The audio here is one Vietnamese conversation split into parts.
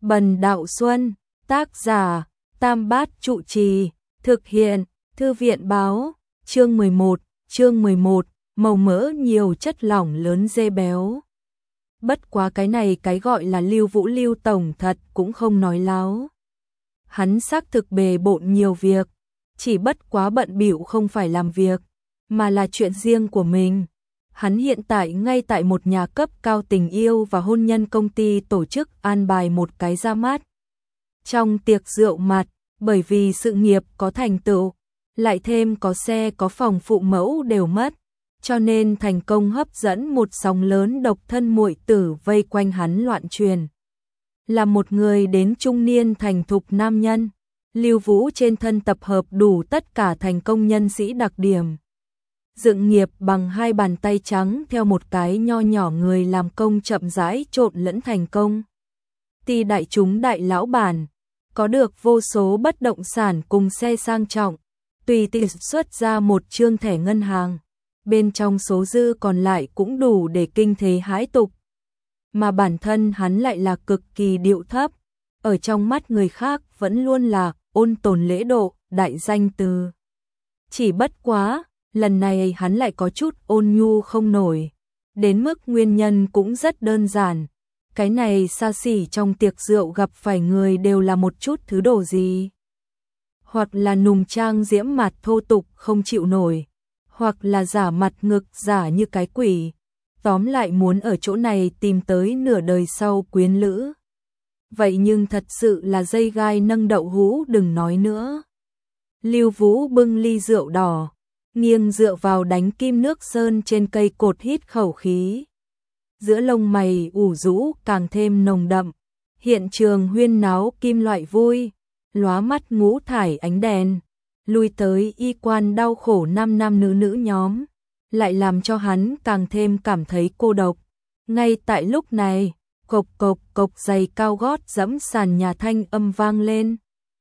Bần Đạo Xuân, tác giả, Tam Bát Trụ Trì, thực hiện, Thư viện Báo, chương 11, màu mỡ nhiều chất lỏng lớn dê béo. Bất quá cái này cái gọi là Lưu Vũ Lưu tổng thật cũng không nói láo. Hắn xác thực bề bộn nhiều việc, chỉ bất quá bận bịu không phải làm việc, mà là chuyện riêng của mình. Hắn hiện tại ngay tại một nhà cấp cao tình yêu và hôn nhân công ty tổ chức an bài một cái ra mắt. Trong tiệc rượu mặt, bởi vì sự nghiệp có thành tựu, lại thêm có xe có phòng phụ mẫu đều mất, cho nên thành công hấp dẫn một sóng lớn độc thân muội tử vây quanh hắn loạn truyền. Là một người đến trung niên thành thục nam nhân, Lưu Vũ trên thân tập hợp đủ tất cả thành công nhân sĩ đặc điểm. Dựng nghiệp bằng hai bàn tay trắng theo một cái nho nhỏ người làm công chậm rãi trộn lẫn thành công. Ty đại chúng đại lão bản, có được vô số bất động sản cùng xe sang trọng, tùy tiện xuất ra một trương thẻ ngân hàng, bên trong số dư còn lại cũng đủ để kinh thế hãi tục. Mà bản thân hắn lại là cực kỳ điệu thấp, ở trong mắt người khác vẫn luôn là ôn tồn lễ độ, đại danh từ. Chỉ bất quá, lần này hắn lại có chút ôn nhu không nổi, đến mức nguyên nhân cũng rất đơn giản. Cái này xa xỉ trong tiệc rượu gặp phải người đều là một chút thứ đồ gì. Hoặc là nùng trang diễm mặt thô tục không chịu nổi, hoặc là giả mặt ngực giả như cái quỷ. Tóm lại muốn ở chỗ này tìm tới nửa đời sau quyến lữ. Vậy nhưng thật sự là dây gai nâng đậu hũ đừng nói nữa. Lưu Vũ bưng ly rượu đỏ, nghiêng dựa vào đánh kim nước sơn trên cây cột hít khẩu khí. Giữa lông mày ủ rũ càng thêm nồng đậm, hiện trường huyên náo kim loại vui, lóa mắt ngũ thải ánh đèn, lui tới y quan đau khổ nam nữ nhóm, lại làm cho hắn càng thêm cảm thấy cô độc. Ngay tại lúc này, cộc cộc cộc giày cao gót dẫm sàn nhà thanh âm vang lên.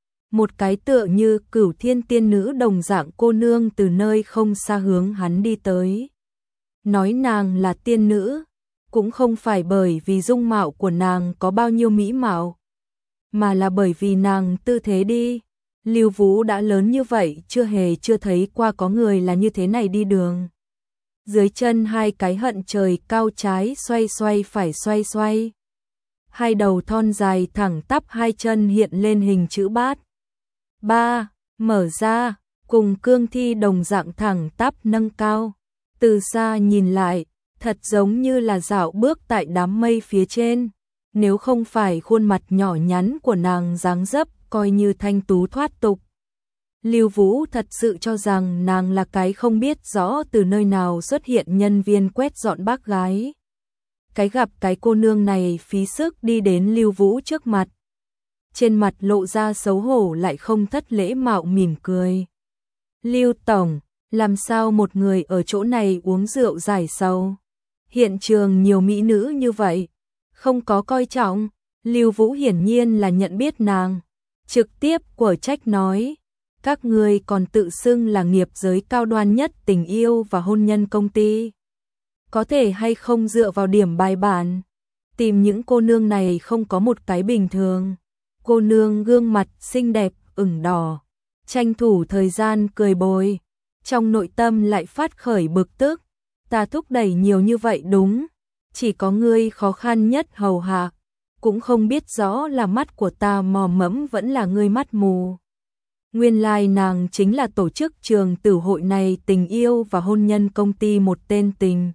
Một cái tựa như Cửu Thiên tiên nữ đồng dạng cô nương từ nơi không xa hướng hắn đi tới. Nói nàng là tiên nữ, cũng không phải bởi vì dung mạo của nàng có bao nhiêu mỹ mạo, mà là bởi vì nàng tư thế đi. Lưu Vũ đã lớn như vậy chưa thấy qua có người là như thế này đi đường. Dưới chân hai cái hận trời cao trái xoay phải xoay. Hai đầu thon dài thẳng tắp hai chân hiện lên hình chữ bát. Ba, mở ra, cùng cương thi đồng dạng thẳng tắp nâng cao. Từ xa nhìn lại, thật giống như là dạo bước tại đám mây phía trên. Nếu không phải khuôn mặt nhỏ nhắn của nàng dáng dấp coi như thanh tú thoát tục. Lưu Vũ thật sự cho rằng nàng là cái không biết rõ từ nơi nào xuất hiện nhân viên quét dọn bác gái. Cái gặp cái cô nương này phí sức đi đến Lưu Vũ trước mặt. Trên mặt lộ ra xấu hổ lại không thất lễ mạo mỉm cười. Lưu tổng, làm sao một người ở chỗ này uống rượu giải sầu? Hiện trường nhiều mỹ nữ như vậy, không có coi trọng. Lưu Vũ hiển nhiên là nhận biết nàng, trực tiếp quở trách nói. Các người còn tự xưng là nghiệp giới cao đoan nhất tình yêu và hôn nhân công ty. Có thể hay không dựa vào điểm bài bản, tìm những cô nương này không có một cái bình thường. Cô nương gương mặt xinh đẹp, ửng đỏ, tranh thủ thời gian cười bồi, trong nội tâm lại phát khởi bực tức. Ta thúc đẩy nhiều như vậy đúng, chỉ có ngươi khó khăn nhất hầu hạ, cũng không biết rõ là mắt của ta mò mẫm vẫn là ngươi mắt mù. Nguyên lai nàng chính là tổ chức trường tử hội này tình yêu và hôn nhân công ty một tên tình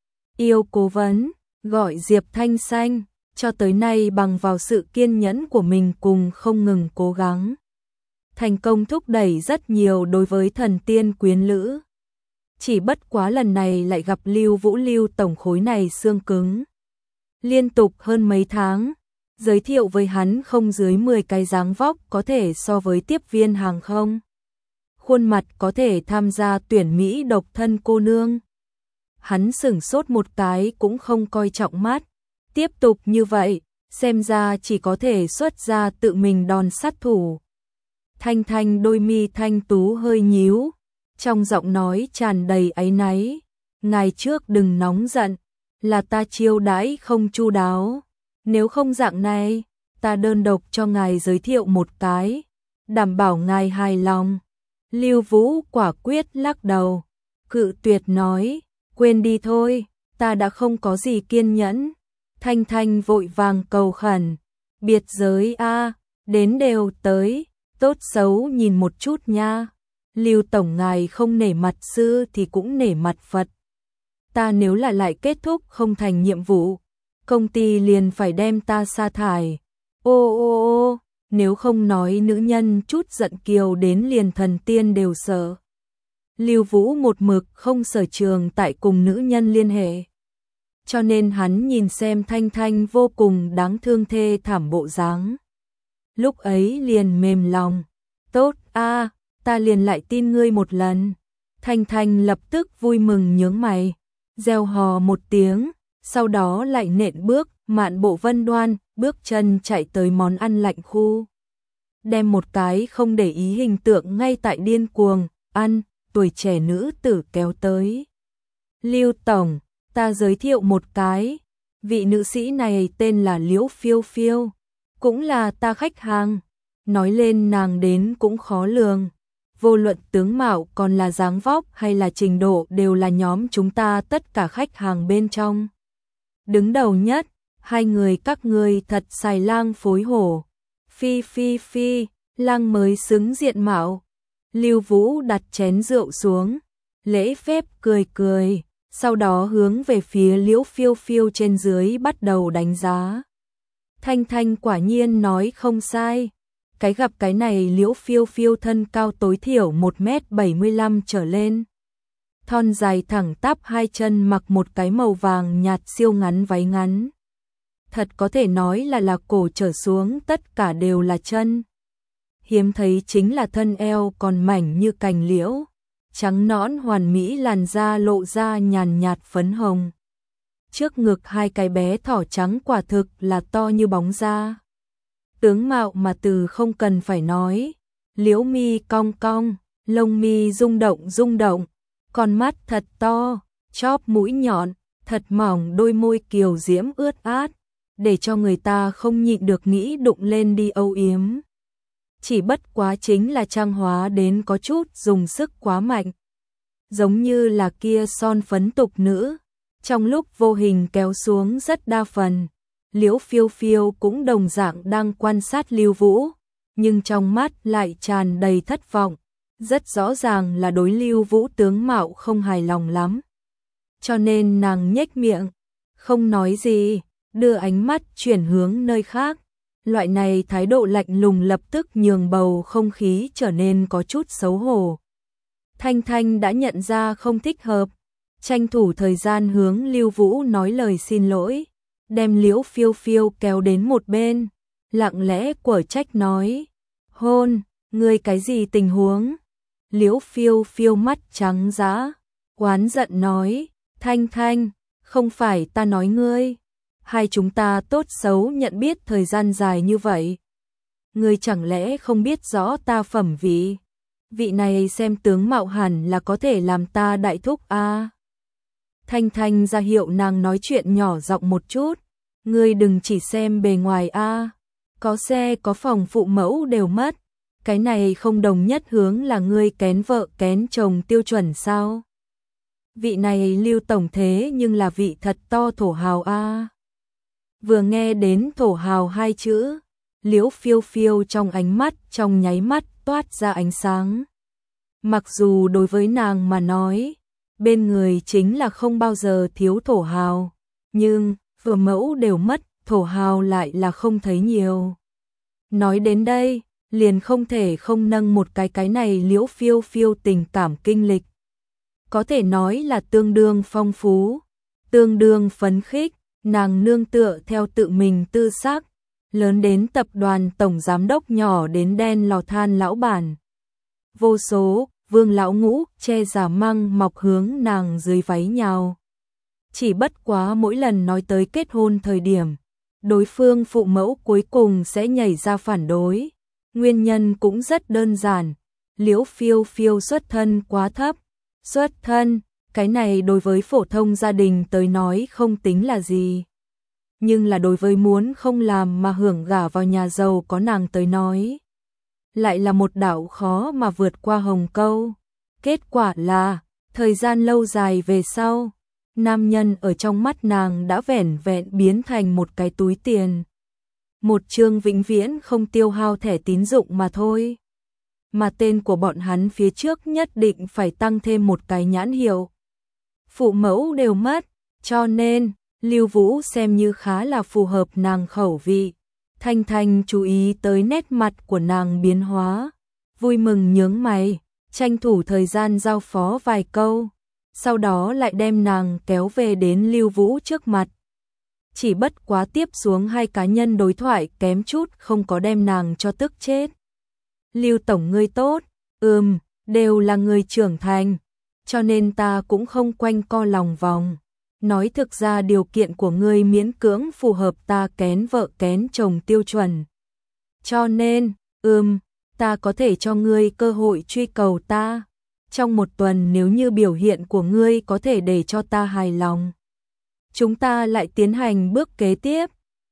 yêu cố vấn, gọi Diệp Thanh Xanh, cho tới nay bằng vào sự kiên nhẫn của mình cùng không ngừng cố gắng. Thành công thúc đẩy rất nhiều đối với thần tiên quyến lữ. Chỉ bất quá lần này lại gặp Lưu Vũ Lưu tổng khối này xương cứng. Liên tục hơn mấy tháng, giới thiệu với hắn không dưới 10 cái dáng vóc có thể so với tiếp viên hàng không. Khuôn mặt có thể tham gia tuyển Mỹ độc thân cô nương. Hắn sửng sốt một cái cũng không coi trọng mắt. Tiếp tục như vậy, xem ra chỉ có thể xuất ra tự mình đòn sát thủ. Thanh Thanh đôi mi thanh tú hơi nhíu, trong giọng nói tràn đầy áy náy. Ngày trước đừng nóng giận, là ta chiêu đãi không chu đáo. Nếu không dạng này, ta đơn độc cho ngài giới thiệu một cái, đảm bảo ngài hài lòng. Lưu Vũ quả quyết lắc đầu, cự tuyệt nói, quên đi thôi, ta đã không có gì kiên nhẫn. Thanh Thanh vội vàng cầu khẩn, biệt giới a, đến đều tới, tốt xấu nhìn một chút nha. Lưu tổng ngài không nể mặt sư thì cũng nể mặt Phật. Ta nếu là lại kết thúc không thành nhiệm vụ, công ty liền phải đem ta sa thải. Ô ô ô, nếu không nói nữ nhân chút giận kiều đến liền thần tiên đều sợ. Lưu Vũ một mực không sở trường tại cùng nữ nhân liên hệ. Cho nên hắn nhìn xem Thanh Thanh vô cùng đáng thương thê thảm bộ dáng. Lúc ấy liền mềm lòng. Tốt a, ta liền lại tin ngươi một lần. Thanh Thanh lập tức vui mừng nhướng mày, reo hò một tiếng, sau đó lại nện bước, mạn bộ vân đoan, bước chân chạy tới món ăn lạnh khu. Đem một cái không để ý hình tượng ngay tại điên cuồng, ăn, tuổi trẻ nữ tử kéo tới. Lưu tổng, ta giới thiệu một cái, vị nữ sĩ này tên là Liễu Phiêu Phiêu, cũng là ta khách hàng. Nói lên nàng đến cũng khó lường, vô luận tướng mạo còn là dáng vóc hay là trình độ đều là nhóm chúng ta tất cả khách hàng bên trong. Đứng đầu nhất, hai người các ngươi thật xài lang phối hổ. Phi phi phi, lang mới xứng diện mạo. Lưu Vũ đặt chén rượu xuống, lễ phép cười cười, sau đó hướng về phía Liễu Phiêu Phiêu trên dưới bắt đầu đánh giá. Thanh Thanh quả nhiên nói không sai. Cái gặp cái này Liễu Phiêu Phiêu thân cao tối thiểu 1m75 trở lên. Thon dài thẳng tắp hai chân, mặc một cái màu vàng nhạt siêu ngắn váy ngắn. Thật có thể nói là cổ trở xuống tất cả đều là chân. Hiếm thấy chính là thân eo còn mảnh như cành liễu, trắng nõn hoàn mỹ, làn da lộ ra nhàn nhạt phấn hồng. Trước ngực hai cái bé thỏ trắng quả thực là to như bóng da. Tướng mạo mà từ không cần phải nói, liễu mi cong cong, lông mi rung động, con mắt thật to, chóp mũi nhọn, thật mỏng, đôi môi kiều diễm ướt át, để cho người ta không nhịn được nghĩ đụng lên đi âu yếm. Chỉ bất quá chính là trang hóa đến có chút dùng sức quá mạnh, giống như là kia son phấn tục nữ, trong lúc vô hình kéo xuống rất đa phần. Liễu Phiêu Phiêu cũng đồng dạng đang quan sát Lưu Vũ, nhưng trong mắt lại tràn đầy thất vọng, rất rõ ràng là đối Lưu Vũ tướng mạo không hài lòng lắm. Cho nên nàng nhếch miệng, không nói gì, đưa ánh mắt chuyển hướng nơi khác. Loại này thái độ lạnh lùng lập tức nhường bầu không khí trở nên có chút xấu hổ. Thanh Thanh đã nhận ra không thích hợp, tranh thủ thời gian hướng Lưu Vũ nói lời xin lỗi, đem Liễu Phiêu Phiêu kéo đến một bên, lặng lẽ quở trách nói, hôn, ngươi cái gì tình huống? Liễu Phiêu Phiêu mắt trắng dã, oán giận nói, Thanh Thanh, không phải ta nói ngươi, hai chúng ta tốt xấu nhận biết thời gian dài như vậy. Ngươi chẳng lẽ không biết rõ ta phẩm vị? Vị này xem tướng mạo hẳn là có thể làm ta đại thúc a. Thanh Thanh ra hiệu nàng nói chuyện nhỏ giọng một chút, ngươi đừng chỉ xem bề ngoài a, có xe có phòng phụ mẫu đều mất, cái này không đồng nhất hướng là ngươi kén vợ kén chồng tiêu chuẩn sao? Vị này Lưu tổng thế nhưng là vị thật to thổ hào a. Vừa nghe đến thổ hào hai chữ, Liễu Phiêu Phiêu trong ánh mắt trong nháy mắt toát ra ánh sáng. Mặc dù đối với nàng mà nói, bên người chính là không bao giờ thiếu thổ hào, nhưng vừa mẫu đều mất, thổ hào lại là không thấy nhiều. Nói đến đây, liền không thể không nâng một cái này Liễu Phiêu Phiêu tình cảm kinh lịch. Có thể nói là tương đương phong phú, tương đương phấn khích, nàng nương tựa theo tự mình tư sắc, lớn đến tập đoàn tổng giám đốc nhỏ đến đen lò than lão bản. Vô số, vương lão ngũ, che giả măng mọc hướng nàng dưới váy nhào. Chỉ bất quá mỗi lần nói tới kết hôn thời điểm, đối phương phụ mẫu cuối cùng sẽ nhảy ra phản đối. Nguyên nhân cũng rất đơn giản, Liễu Phiêu Phiêu xuất thân quá thấp. Xuất thân, cái này đối với phổ thông gia đình tới nói không tính là gì. nhưng là đối với muốn không làm mà hưởng gả vào nhà giàu có nàng tới nói, lại là một đạo khó mà vượt qua hồng câu. Kết quả là, thời gian lâu dài về sau, nam nhân ở trong mắt nàng đã vẻn vẹn biến thành một cái túi tiền. Một chương vĩnh viễn không tiêu hao thẻ tín dụng mà thôi. Mà tên của bọn hắn phía trước nhất định phải tăng thêm một cái nhãn hiệu. Phụ mẫu đều mất, cho nên Lưu Vũ xem như khá là phù hợp nàng khẩu vị. Thanh Thanh chú ý tới nét mặt của nàng biến hóa, vui mừng nhướng mày, tranh thủ thời gian giao phó vài câu, sau đó lại đem nàng kéo về đến Lưu Vũ trước mặt. Chỉ bất quá tiếp xuống hai cá nhân đối thoại kém chút không có đem nàng cho tức chết. Lưu tổng ngươi tốt, đều là người trưởng thành, cho nên ta cũng không quanh co lòng vòng. Nói thực ra điều kiện của ngươi miễn cưỡng phù hợp ta kén vợ kén chồng tiêu chuẩn. Cho nên, ta có thể cho ngươi cơ hội truy cầu ta. Trong một tuần nếu như biểu hiện của ngươi có thể để cho ta hài lòng, chúng ta lại tiến hành bước kế tiếp.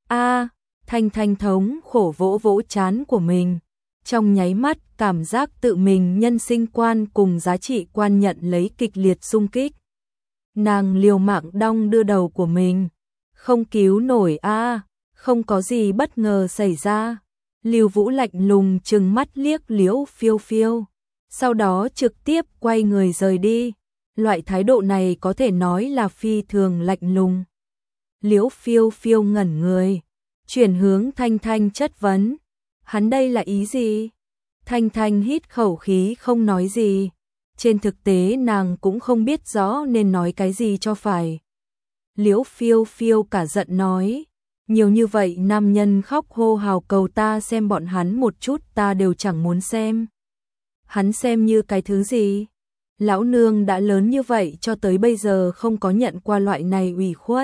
Thanh Thanh thống khổ vỗ vỗ trán của mình. Trong nháy mắt cảm giác tự mình nhân sinh quan cùng giá trị quan nhận lấy kịch liệt xung kích. Nàng liều mạng đong đưa đầu của mình. Không cứu nổi không có gì bất ngờ xảy ra. Lưu Vũ lạnh lùng trừng mắt liếc Liễu Phiêu Phiêu, sau đó trực tiếp quay người rời đi. Loại thái độ này có thể nói là phi thường lạnh lùng. Liễu Phiêu Phiêu ngẩn người, chuyển hướng Thanh Thanh chất vấn. Hắn đây là ý gì? Thanh Thanh hít khẩu khí không nói gì. Trên thực tế nàng cũng không biết rõ nên nói cái gì cho phải. Liễu Phiêu Phiêu cả giận nói, nhiều như vậy nam nhân khóc hô hào cầu ta xem bọn hắn một chút ta đều chẳng muốn xem. Hắn xem như cái thứ gì? Lão nương đã lớn như vậy cho tới bây giờ không có nhận qua loại này ủy khuất.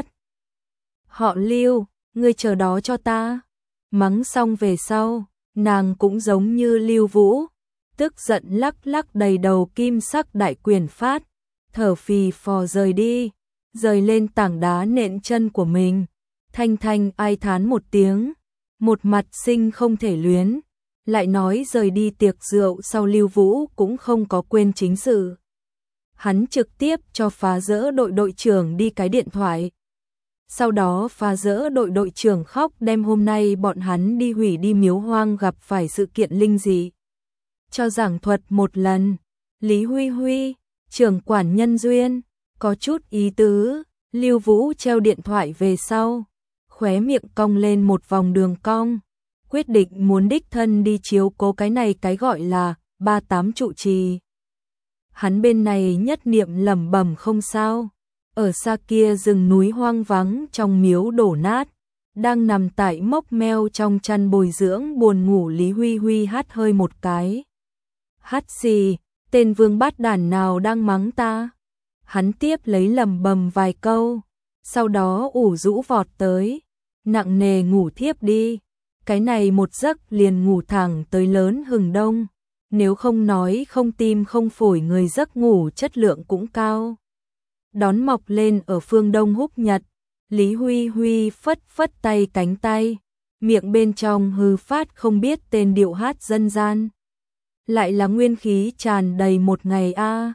Họ Lưu, ngươi chờ đó cho ta. Mắng xong về sau, nàng cũng giống như Lưu Vũ, tức giận lắc lắc đầy đầu kim sắc đại quyền phát, thở phì phò rời đi, rời lên tảng đá nện chân của mình. Thanh Thanh ai thán một tiếng, một mặt sinh không thể luyến, lại nói rời đi tiệc rượu sau Lưu Vũ cũng không có quên chính sự. Hắn trực tiếp cho phá rỡ đội trưởng đi cái điện thoại. Sau đó phá rỡ đội trưởng khóc đem hôm nay bọn hắn đi hủy đi miếu hoang gặp phải sự kiện linh dị. Cho giảng thuật một lần, Lý Huy Huy, trưởng quản nhân duyên, có chút ý tứ. Lưu Vũ treo điện thoại về sau, khóe miệng cong lên một vòng đường cong, quyết định muốn đích thân đi chiếu cố cái này cái gọi là 38 trụ trì. Hắn bên này nhất niệm lẩm bẩm không sao, ở xa kia rừng núi hoang vắng trong miếu đổ nát, đang nằm tại mốc meo trong chăn bồi dưỡng buồn ngủ Lý Huy Huy hắt hơi một cái. Hát gì, tên vương bát đản nào đang mắng ta? Hắn tiếp lấy lẩm bẩm vài câu, sau đó ủ rũ vọt tới, nặng nề ngủ thiếp đi. Cái này một giấc liền ngủ thẳng tới lớn hừng đông, nếu không nói không tim không phổi người giấc ngủ chất lượng cũng cao. Đón mọc lên ở phương đông húc nhật, Lý Huy Huy phất phất tay cánh tay, miệng bên trong hư phát không biết tên điệu hát dân gian. Lại là nguyên khí tràn đầy một ngày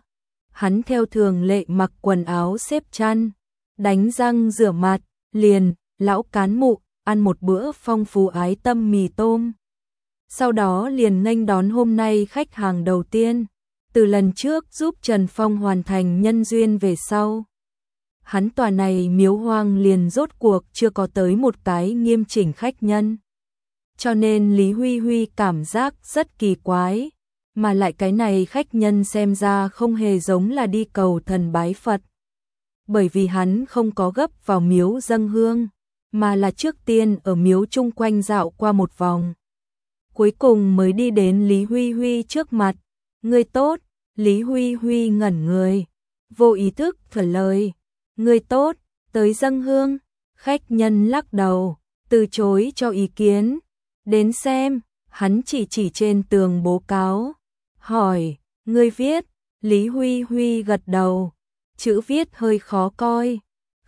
Hắn theo thường lệ mặc quần áo xếp chăn, đánh răng rửa mặt, liền, lão cán mụ, ăn một bữa phong phú ái tâm mì tôm. Sau đó liền nghênh đón hôm nay khách hàng đầu tiên, từ lần trước giúp Trần Phong hoàn thành nhân duyên về sau. Hắn tòa này miếu hoang liền rốt cuộc chưa có tới một cái nghiêm chỉnh khách nhân. Cho nên Lý Huy Huy cảm giác rất kỳ quái, mà lại cái này khách nhân xem ra không hề giống là đi cầu thần bái Phật. Bởi vì hắn không có gấp vào miếu dâng hương, mà là trước tiên ở miếu chung quanh dạo qua một vòng. Cuối cùng mới đi đến Lý Huy Huy trước mặt. Ngươi tốt, Lý Huy Huy ngẩn người, vô ý thức thở lời. Ngươi tốt, tới dâng hương. Khách nhân lắc đầu, từ chối cho ý kiến. Đến xem, hắn chỉ trên tường bố cáo. Hỏi, ngươi viết? Lý Huy Huy gật đầu. Chữ viết hơi khó coi.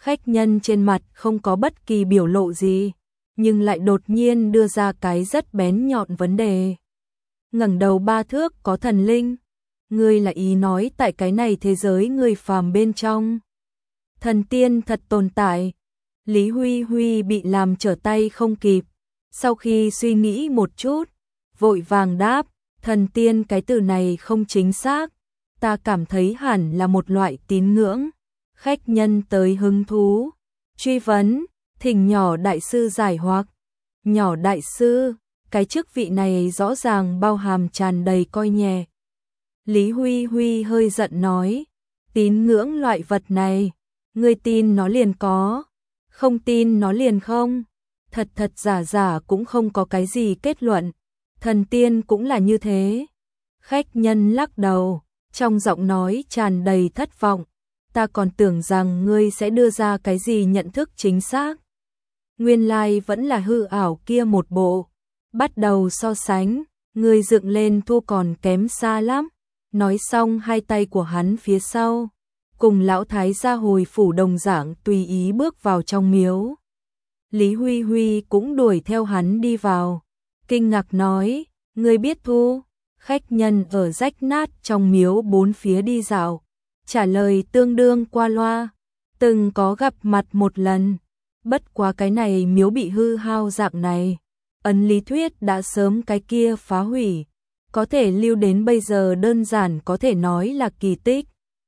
Khách nhân trên mặt không có bất kỳ biểu lộ gì, nhưng lại đột nhiên đưa ra cái rất bén nhọn vấn đề. Ngẩng đầu 3 thước có thần linh, ngươi là ý nói tại cái này thế giới người phàm bên trong thần tiên thật tồn tại. Lý Huy Huy bị làm trở tay không kịp, sau khi suy nghĩ một chút, vội vàng đáp, thần tiên cái từ này không chính xác, ta cảm thấy hẳn là một loại tín ngưỡng. Khách nhân tới hứng thú, truy vấn, thỉnh nhỏ đại sư giải hoặc. Nhỏ đại sư, cái chức vị này rõ ràng bao hàm tràn đầy coi nhẹ. Lý Huy Huy hơi giận nói, tín ngưỡng loại vật này, ngươi tin nó liền có, không tin nó liền không. Thật thật giả giả cũng không có cái gì kết luận, thần tiên cũng là như thế. Khách nhân lắc đầu, trong giọng nói tràn đầy thất vọng, ta còn tưởng rằng ngươi sẽ đưa ra cái gì nhận thức chính xác. Nguyên lai vẫn là hư ảo kia một bộ, bắt đầu so sánh, ngươi dựng lên thua còn kém xa lắm. Nói xong hai tay của hắn phía sau, cùng lão thái gia hồi phủ đồng dạng tùy ý bước vào trong miếu. Lý Huy Huy cũng đuổi theo hắn đi vào, kinh ngạc nói, ngươi biết thu. Khách nhân ở rách nát trong miếu bốn phía đi dạo, trả lời tương đương qua loa, từng có gặp mặt một lần, bất quá cái này miếu bị hư hao dạng này, ấn lý thuyết đã sớm cái kia phá hủy, có thể lưu đến bây giờ đơn giản có thể nói là kỳ tích.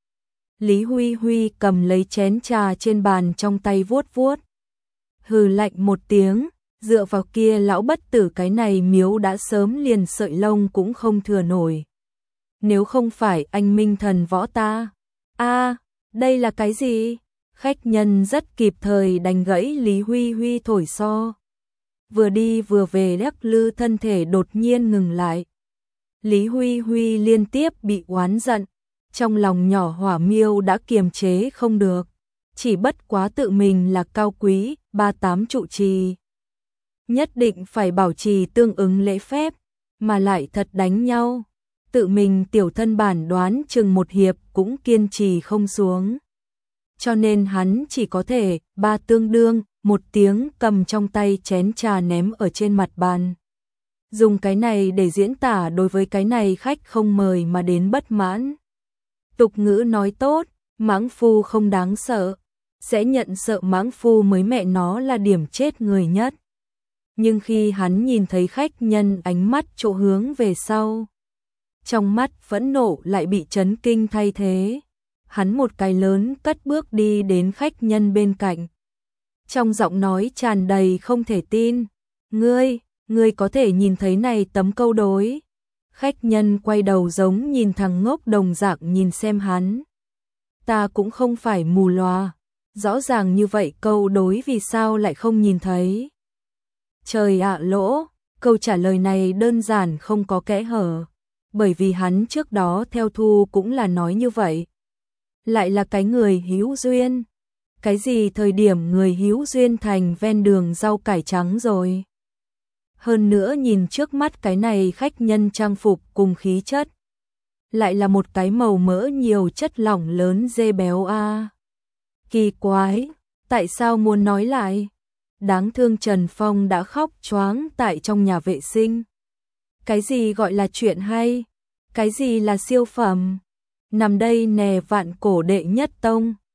Lý Huy Huy cầm lấy chén trà trên bàn trong tay vuốt vuốt, hừ lạnh một tiếng, dựa vào kia lão bất tử cái này miếu đã sớm liền sợi lông cũng không thừa nổi. Nếu không phải anh minh thần võ ta. Đây là cái gì? Khách nhân rất kịp thời đánh gãy Lý Huy Huy thổi so. Vừa đi vừa về lắc lư thân thể đột nhiên ngừng lại. Lý Huy Huy liên tiếp bị oán giận, trong lòng nhỏ hỏa miêu đã kiềm chế không được, chỉ bất quá tự mình là cao quý, 38 trụ trì. Nhất định phải bảo trì tương ứng lễ phép, mà lại thật đánh nhau. Tự mình tiểu thân bản đoán chừng một hiệp cũng kiên trì không xuống. Cho nên hắn chỉ có thể, ba tương đương, một tiếng cầm trong tay chén trà ném ở trên mặt bàn. Dùng cái này để diễn tả đối với cái này khách không mời mà đến bất mãn. Tục ngữ nói tốt, mãng phu không đáng sợ, sẽ nhận sợ mãng phu mới mẹ nó là điểm chết người nhất. Nhưng khi hắn nhìn thấy khách nhân ánh mắt chỗ hướng về sau, trong mắt phẫn nộ lại bị chấn kinh thay thế. Hắn một cái lớn cất bước đi đến khách nhân bên cạnh. Trong giọng nói tràn đầy không thể tin. Ngươi có thể nhìn thấy này tấm câu đối. Khách nhân quay đầu giống nhìn thằng ngốc đồng dạng nhìn xem hắn. Ta cũng không phải mù loà. Rõ ràng như vậy câu đối vì sao lại không nhìn thấy. Trời ạ lỗ, câu trả lời này đơn giản không có kẽ hở. Bởi vì hắn trước đó theo thu cũng là nói như vậy. Lại là cái người hữu duyên. Cái gì thời điểm người hữu duyên thành ven đường rau cải trắng rồi. Hơn nữa nhìn trước mắt cái này khách nhân trang phục cùng khí chất. Lại là một cái màu mỡ nhiều chất lỏng lớn dê béo a. Kỳ quái, tại sao muốn nói lại? Đáng thương Trần Phong đã khóc choáng tại trong nhà vệ sinh. Cái gì gọi là chuyện hay? Cái gì là siêu phẩm? Nằm đây nè vạn cổ đệ nhất tông.